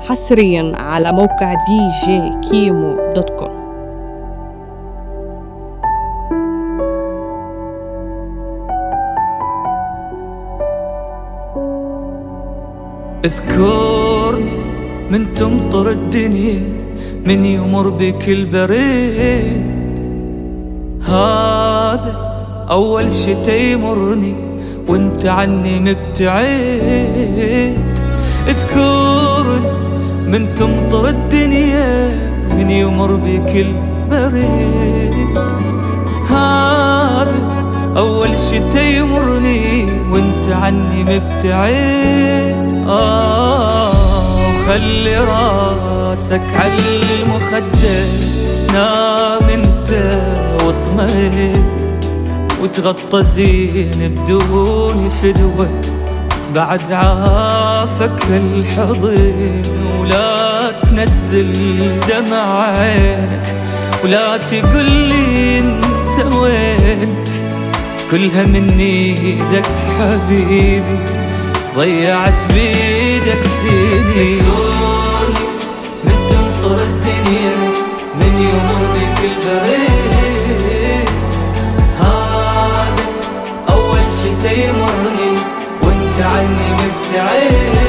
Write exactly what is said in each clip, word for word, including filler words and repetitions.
حصريا على موقع دي جي كيمو دوت كوم. اذكرني من تمطر الدنيا، من يمر بك البريد، هذا أول شتا يمرني وانت عني مبتعد. اذكرني من تمطر الدنيا، من يمر بك البريد، هذا أول شتا يمرني وانت عني مبتعد. آه وخلي راسك على المخدة، نام انت واطمئن، وتغطى زين بدون فدوة بعد عافك الحضن. ولا تنزل دمع عينك، ولا تقولي انت وين، كلها من ايدك حبيبي، ضيعت بيدك سنين. من تمطر الدنيا، من يمر بك البريد، هذا أول شتا يمرني وانت عني مبتعد.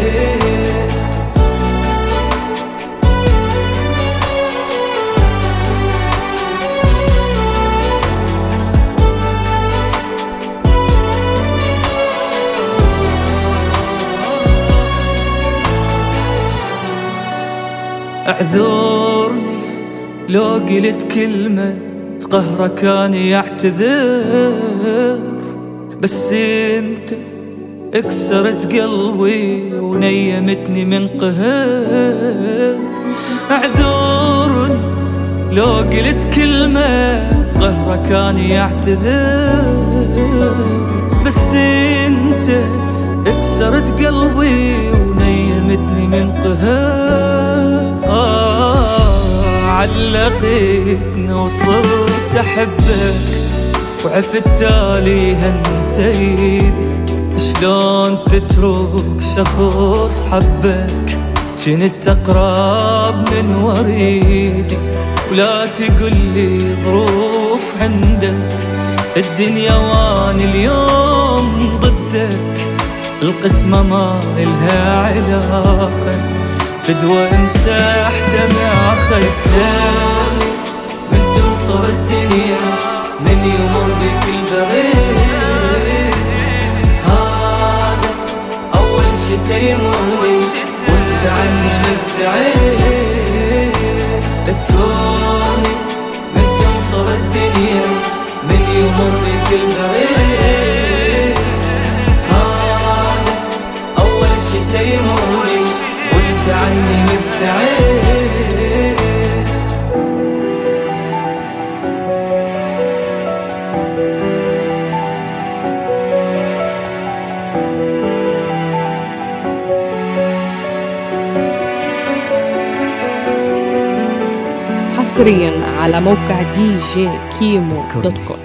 اعذرني لو قلت كلمة تقهرك، كان يعتذر، بس انت اكسرت قلبي ونيمتني من قهر. اعذرني لو قلت كلمة تقهرك، كان يعتذر، بس انت اكسرت قلبي ونيمتني من قهر. آه علقتني وصرت أحبك، وعفت عليها انت ايدي. شلون تترك شخص حبك، جنت أقرب من وريدي. ولا تقولي ظروف عندك، الدنيا واني اليوم ضدك، القسمة ما إلها علاقة، فدوى امسح دمع خدك. من تمطر الدنيا، من يمر بك البريد، هذا أول شتا يمرني وانت عني مبتعد. اذكرني من تمطر الدنيا، من يمر بك البريد، هذا أول شتا يمرني وانت عني مبتعد. حصريا على موقع دي جي كيمو دوت كوم.